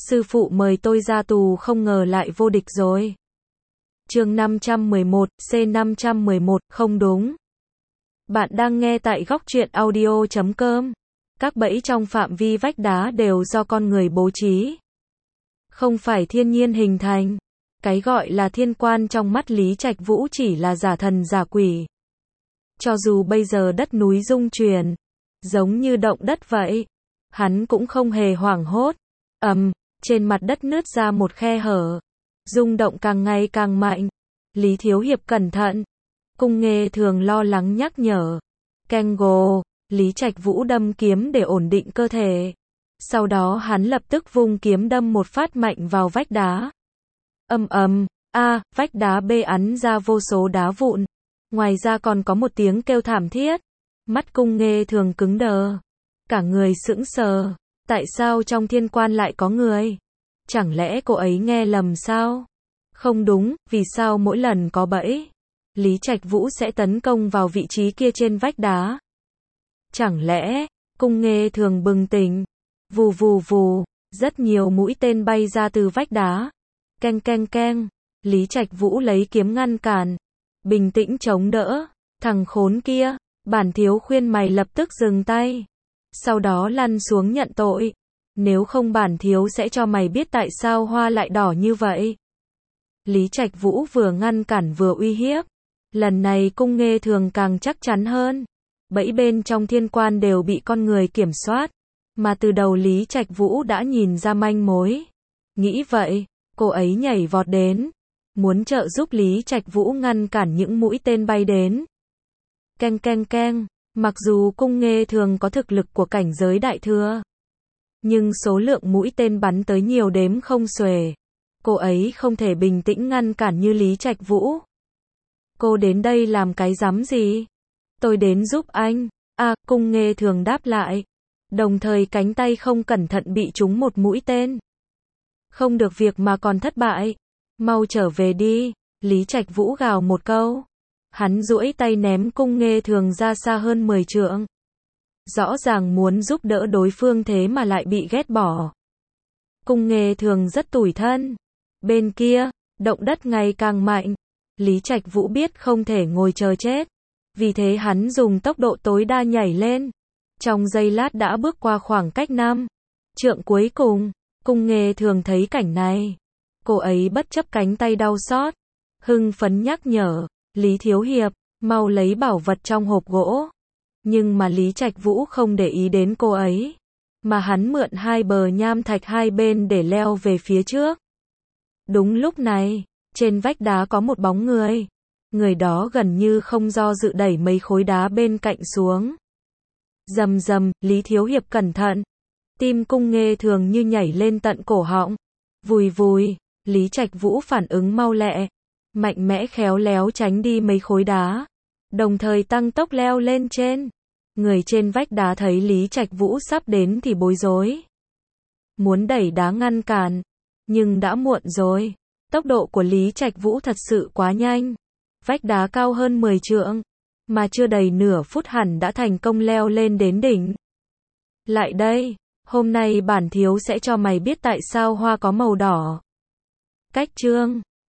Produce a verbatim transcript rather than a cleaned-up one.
Sư phụ mời tôi ra tù không ngờ lại vô địch rồi. Chương năm trăm mười một, C năm trăm mười một, không đúng. Bạn đang nghe tại góc truyện audio chấm com. Các bẫy trong phạm vi vách đá đều do con người bố trí. Không phải thiên nhiên hình thành. Cái gọi là thiên quan trong mắt Lý Trạch Vũ chỉ là giả thần giả quỷ. Cho dù bây giờ đất núi rung chuyển, giống như động đất vậy, hắn cũng không hề hoảng hốt. Ầm, trên mặt đất nứt ra một khe hở. Rung động càng ngày càng mạnh. Lý Thiếu Hiệp cẩn thận. Cung Nghê Thường lo lắng nhắc nhở. Kengo, Lý Trạch Vũ đâm kiếm để ổn định cơ thể. Sau đó hắn lập tức vung kiếm đâm một phát mạnh vào vách đá. Ầm ầm, a, vách đá bê ắn ra vô số đá vụn. Ngoài ra còn có một tiếng kêu thảm thiết. Mắt Cung Nghê Thường cứng đờ. Cả người sững sờ. Tại sao trong thiên quan lại có người? Chẳng lẽ cô ấy nghe lầm sao? Không đúng, vì sao mỗi lần có bẫy, Lý Trạch Vũ sẽ tấn công vào vị trí kia trên vách đá? Chẳng lẽ, Cung Nghê Thường bừng tỉnh. Vù vù vù, rất nhiều mũi tên bay ra từ vách đá. Keng keng keng, Lý Trạch Vũ lấy kiếm ngăn cản. Bình tĩnh chống đỡ. Thằng khốn kia, bản thiếu khuyên mày lập tức dừng tay. Sau đó lăn xuống nhận tội. Nếu không bản thiếu sẽ cho mày biết tại sao hoa lại đỏ như vậy. Lý Trạch Vũ vừa ngăn cản vừa uy hiếp. Lần này Cung Nghê Thường càng chắc chắn hơn. Bẫy bên trong thiên quan đều bị con người kiểm soát. Mà từ đầu Lý Trạch Vũ đã nhìn ra manh mối. Nghĩ vậy, cô ấy nhảy vọt đến. Muốn trợ giúp Lý Trạch Vũ ngăn cản những mũi tên bay đến. Keng keng keng. Mặc dù Cung Nghê Thường có thực lực của cảnh giới đại thừa, nhưng số lượng mũi tên bắn tới nhiều đếm không xuể. Cô ấy không thể bình tĩnh ngăn cản như Lý Trạch Vũ. Cô đến đây làm cái rắm gì? Tôi đến giúp anh. À, Cung Nghê Thường đáp lại. Đồng thời cánh tay không cẩn thận bị trúng một mũi tên. Không được việc mà còn thất bại. Mau trở về đi. Lý Trạch Vũ gào một câu. Hắn duỗi tay ném Cung Nghê Thường ra xa hơn mười trượng. Rõ ràng muốn giúp đỡ đối phương thế mà lại bị ghét bỏ. Cung Nghê Thường rất tủi thân. Bên kia, động đất ngày càng mạnh. Lý Trạch Vũ biết không thể ngồi chờ chết. Vì thế hắn dùng tốc độ tối đa nhảy lên. Trong giây lát đã bước qua khoảng cách năm trượng cuối cùng. Cung Nghê Thường thấy cảnh này. Cô ấy bất chấp cánh tay đau xót. Hưng phấn nhắc nhở. Lý Thiếu Hiệp, mau lấy bảo vật trong hộp gỗ. Nhưng mà Lý Trạch Vũ không để ý đến cô ấy. Mà hắn mượn hai bờ nham thạch hai bên để leo về phía trước. Đúng lúc này, trên vách đá có một bóng người. Người đó gần như không do dự đẩy mấy khối đá bên cạnh xuống. Rầm rầm, Lý Thiếu Hiệp cẩn thận. Tim Cung Nghê Thường như nhảy lên tận cổ họng. Vùi vùi, Lý Trạch Vũ phản ứng mau lẹ. Mạnh mẽ khéo léo tránh đi mấy khối đá. Đồng thời tăng tốc leo lên trên. Người trên vách đá thấy Lý Trạch Vũ sắp đến thì bối rối. Muốn đẩy đá ngăn cản. Nhưng đã muộn rồi. Tốc độ của Lý Trạch Vũ thật sự quá nhanh. Vách đá cao hơn mười trượng. Mà chưa đầy nửa phút hẳn đã thành công leo lên đến đỉnh. Lại đây. Hôm nay bản thiếu sẽ cho mày biết tại sao hoa có màu đỏ. Cách chương